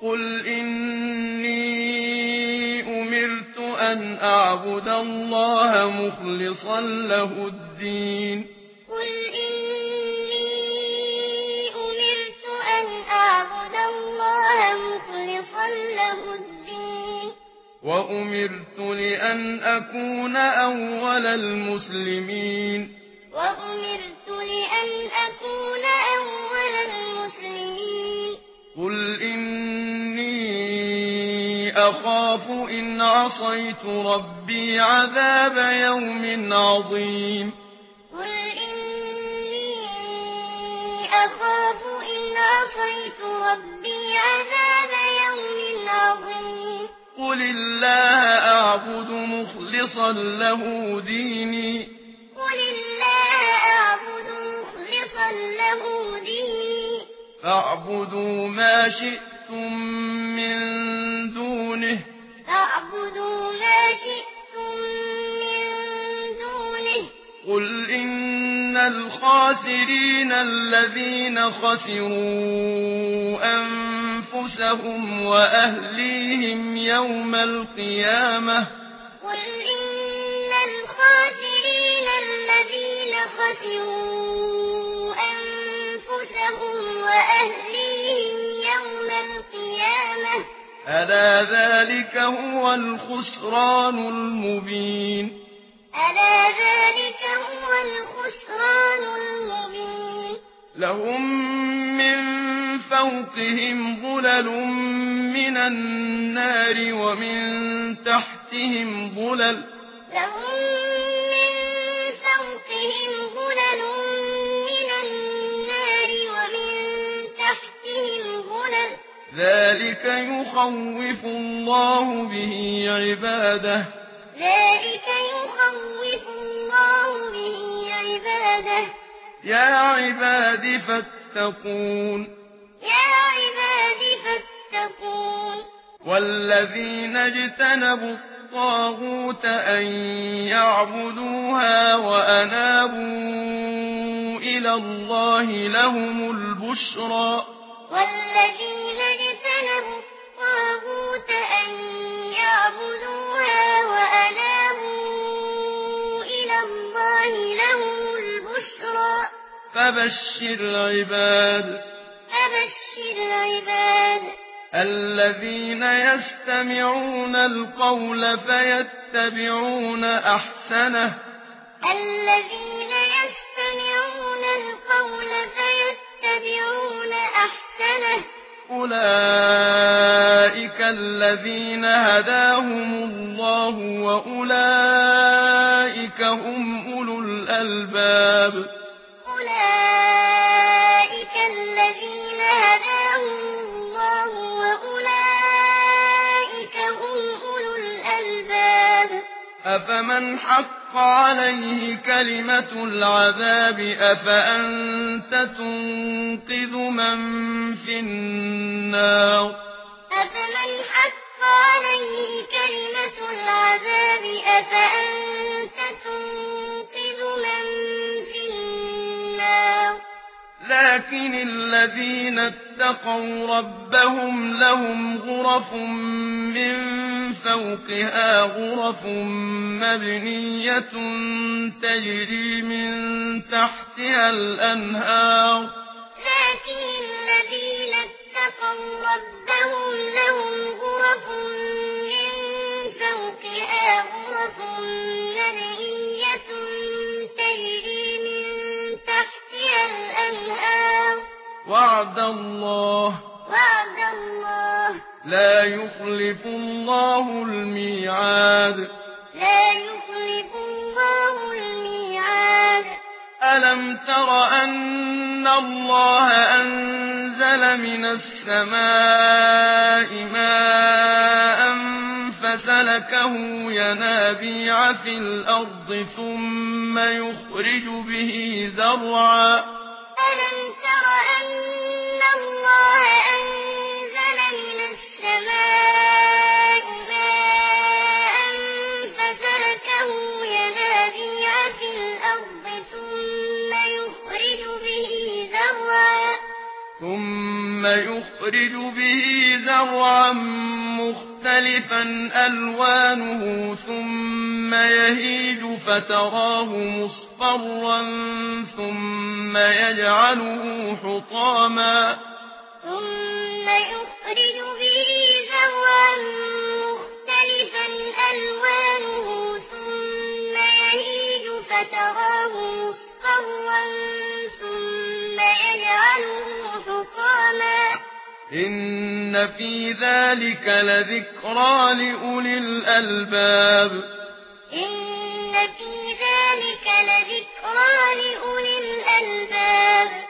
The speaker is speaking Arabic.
قل إني أمرت أن أعبد الله مخلصا له الدين قل إني أمرت أن أعبد الله مخلصا له الدين وأمرت لأن أكون أول المسلمين وأمرت لأن أكون أول المسلمين قل إني أخاف إن عصيت ربي عذاب يوم عظيم قل إني أخاف إن عصيت ربي عذاب يوم عظيم قل الله أعبد مخلصا له ديني قل الله أعبد مخلصا له ديني فاعبدوا ما شئتم من دونه فاعبدوا ما شئتم من دونه قل إن الخاسرين الذين خسروا أنفسهم وأهليهم يوم القيامة قل إن الخاسرين الذين خسروا أنفسهم وأهليهم يوم القيامة ألا ذلك هو الخسران المبين ألا ذلك هو الخسران المبين لهم من فوقهم ظلل من النار ومن تحتهم ظلل لهم من فوقهم ظلل من النار ومن تحتهم ظلل ذلك يخوف الله به عباده ذلك يخوف الله به عباده يا عباد فاتقون يا عباد فاتقون والذين اجتنبوا الطاغوت أن يعبدوها وأنابوا إلى الله لهم البشرى والذين اجتنبوا الطاغوت أن يعبدوها وأنابوا إلى الله لهم البشرى فبشر عباد الذين يستمعون القول فيتبعون أحسنه الذين يستمعون القول فيتبعون أحسنه أولئك الذين هداهم الله وأولئك هم أولو الألباب أولئك الذين هداهم الله وأولئك هم أولو الألباب أفمن حق عليه كلمة العذاب أفأنت تنقذ من في النار أفمن حق عليه كلمة العذاب أفأنت تنقذ من في النار لكن الذين اتقوا ربهم لهم غرف من فوقها غرف مبنية تجري من تحتها الأنهار لكن الذين اتقوا ربهم لهم غرف من فوقها غرف مبنية تجري من تحتها الأنهار وعد الله لا يخلف الله الميعاد ألم تر أن الله أنزل من السماء ماء فسلكه ينابيع في الأرض ثم يخرج به زرعا ألم تر أن الله أنزل من السماء ماء فسلكه ينابيع في الأرض ثم يخرج به زرعا مختلفا ألوانه ثم يهيج فتراه مصفرا ثم يجعله حطاما ثم يخرج به زرعا مختلفا ألوانه ثم يهيج فتراه مصفرا ثم يجعله حطاما إن في ذلك لذكرى لأولي الألباب إن في ذلك لذكرى لأولي الألباب